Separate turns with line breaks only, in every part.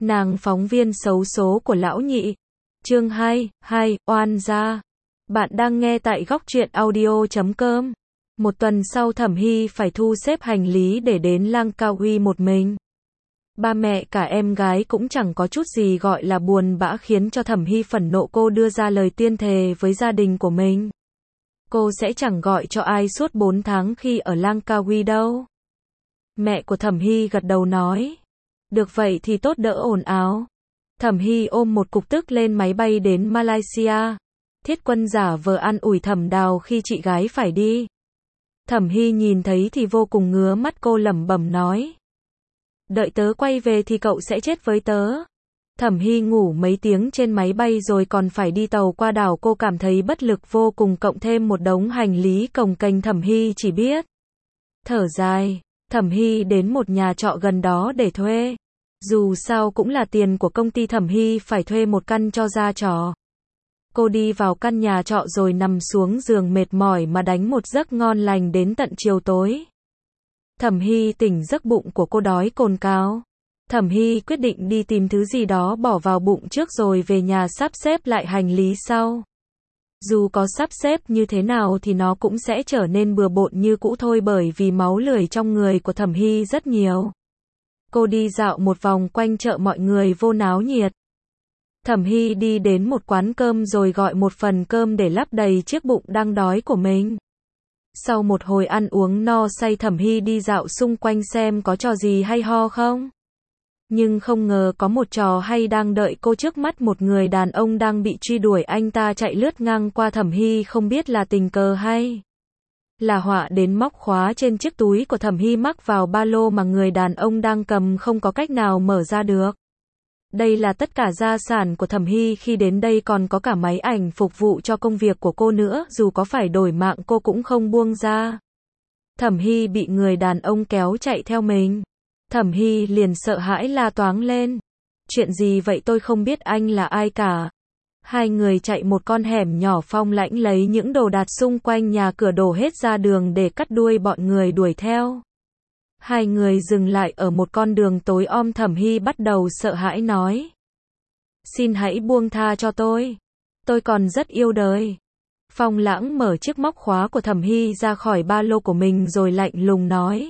Nàng phóng viên xấu số của lão nhị. Chương 2, oan gia. Bạn đang nghe tại góc truyện audio.com. Một tuần sau Thẩm Hy phải thu xếp hành lý để đến Langkawi một mình. Ba mẹ cả em gái cũng chẳng có chút gì gọi là buồn bã khiến cho Thẩm Hy phẫn nộ. Cô đưa ra lời tuyên thệ với gia đình của mình. Cô sẽ chẳng gọi cho ai suốt 4 tháng khi ở Langkawi đâu. Mẹ của Thẩm Hy gật đầu nói. Được vậy thì tốt, đỡ ồn ào. Thẩm Hy ôm một cục tức lên máy bay đến Malaysia. Thiết Quân giả vờ an ủi Thẩm Đào khi chị gái phải đi. Thẩm Hy nhìn thấy thì vô cùng ngứa mắt, cô lẩm bẩm nói. Đợi tớ quay về thì cậu sẽ chết với tớ. Thẩm Hy ngủ mấy tiếng trên máy bay rồi còn phải đi tàu qua đảo, cô cảm thấy bất lực vô cùng, cộng thêm một đống hành lý cồng kềnh. Thẩm Hy chỉ biết thở dài. Thẩm Hy đến một nhà trọ gần đó để thuê. Dù sao cũng là tiền của công ty, Thẩm Hy phải thuê một căn cho ra trò. Cô đi vào căn nhà trọ rồi nằm xuống giường mệt mỏi mà đánh một giấc ngon lành đến tận chiều tối. Thẩm Hy tỉnh giấc, bụng của cô đói cồn cào. Thẩm Hy quyết định đi tìm thứ gì đó bỏ vào bụng trước rồi về nhà sắp xếp lại hành lý sau. Dù có sắp xếp như thế nào thì nó cũng sẽ trở nên bừa bộn như cũ thôi, bởi vì máu lười trong người của Thẩm Hy rất nhiều. Cô đi dạo một vòng quanh chợ, mọi người vô náo nhiệt. Thẩm Hy đi đến một quán cơm rồi gọi một phần cơm để lấp đầy chiếc bụng đang đói của mình. Sau một hồi ăn uống no say, Thẩm Hy đi dạo xung quanh xem có trò gì hay ho không. Nhưng không ngờ có một trò hay đang đợi cô trước mắt. Một người đàn ông đang bị truy đuổi, anh ta chạy lướt ngang qua. Thẩm Hy không biết là tình cờ hay là họa đến móc khóa trên chiếc túi của Thẩm Hy mắc vào ba lô mà người đàn ông đang cầm, không có cách nào mở ra được. Đây là tất cả gia sản của Thẩm Hy khi đến đây, còn có cả máy ảnh phục vụ cho công việc của cô nữa, dù có phải đổi mạng cô cũng không buông ra. Thẩm Hy bị người đàn ông kéo chạy theo mình. Thẩm Hy liền sợ hãi la toáng lên. Chuyện gì vậy, tôi không biết anh là ai cả. Hai người chạy một con hẻm nhỏ, Phong Lãnh lấy những đồ đạc xung quanh nhà cửa đổ hết ra đường để cắt đuôi bọn người đuổi theo. Hai người dừng lại ở một con đường tối om. Thẩm Hy bắt đầu sợ hãi nói. Xin hãy buông tha cho tôi còn rất yêu đời. Phong Lãng mở chiếc móc khóa của Thẩm Hy ra khỏi ba lô của mình rồi lạnh lùng nói.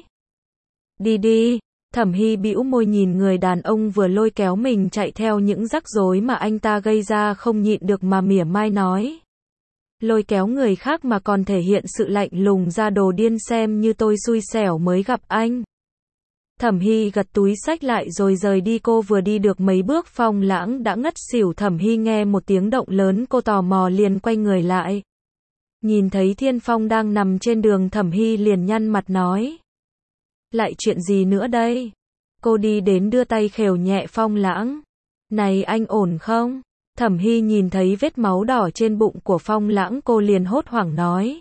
Đi đi. Thẩm Hy bĩu môi nhìn người đàn ông vừa lôi kéo mình chạy theo những rắc rối mà anh ta gây ra, không nhịn được mà mỉa mai nói. Lôi kéo người khác mà còn thể hiện sự lạnh lùng ra, đồ điên, xem như tôi xui xẻo mới gặp anh. Thẩm Hy gật túi xách lại rồi rời đi. Cô vừa đi được mấy bước, Phong Lãng đã ngất xỉu. Thẩm Hy nghe một tiếng động lớn, cô tò mò liền quay người lại. Nhìn thấy Thiên Phong đang nằm trên đường, Thẩm Hy liền nhăn mặt nói. Lại chuyện gì nữa đây? Cô đi đến đưa tay khều nhẹ Phong Lãng. Này, anh ổn không? Thẩm Hy nhìn thấy vết máu đỏ trên bụng của Phong Lãng, cô liền hốt hoảng nói.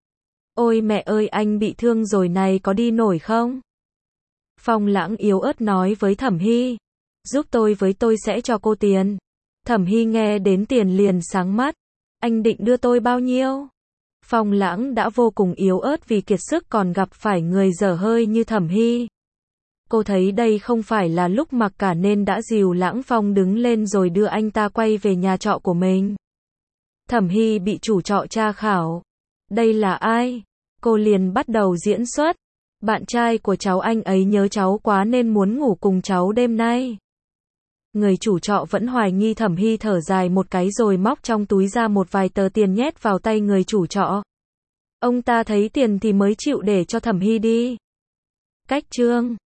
Ôi mẹ ơi, anh bị thương rồi này, có đi nổi không? Phong Lãng yếu ớt nói với Thẩm Hy. Giúp tôi với, tôi sẽ cho cô tiền. Thẩm Hy nghe đến tiền liền sáng mắt. Anh định đưa tôi bao nhiêu? Phong Lãng đã vô cùng yếu ớt vì kiệt sức, còn gặp phải người dở hơi như Thẩm Hy. Cô thấy đây không phải là lúc mặc cả nên đã dìu Lãng Phong đứng lên rồi đưa anh ta quay về nhà trọ của mình. Thẩm Hy bị chủ trọ tra khảo. Đây là ai? Cô liền bắt đầu diễn xuất. Bạn trai của cháu, anh ấy nhớ cháu quá nên muốn ngủ cùng cháu đêm nay. Người chủ trọ vẫn hoài nghi. Thẩm Hy thở dài một cái rồi móc trong túi ra một vài tờ tiền nhét vào tay người chủ trọ. Ông ta thấy tiền thì mới chịu để cho Thẩm Hy đi. Cách chương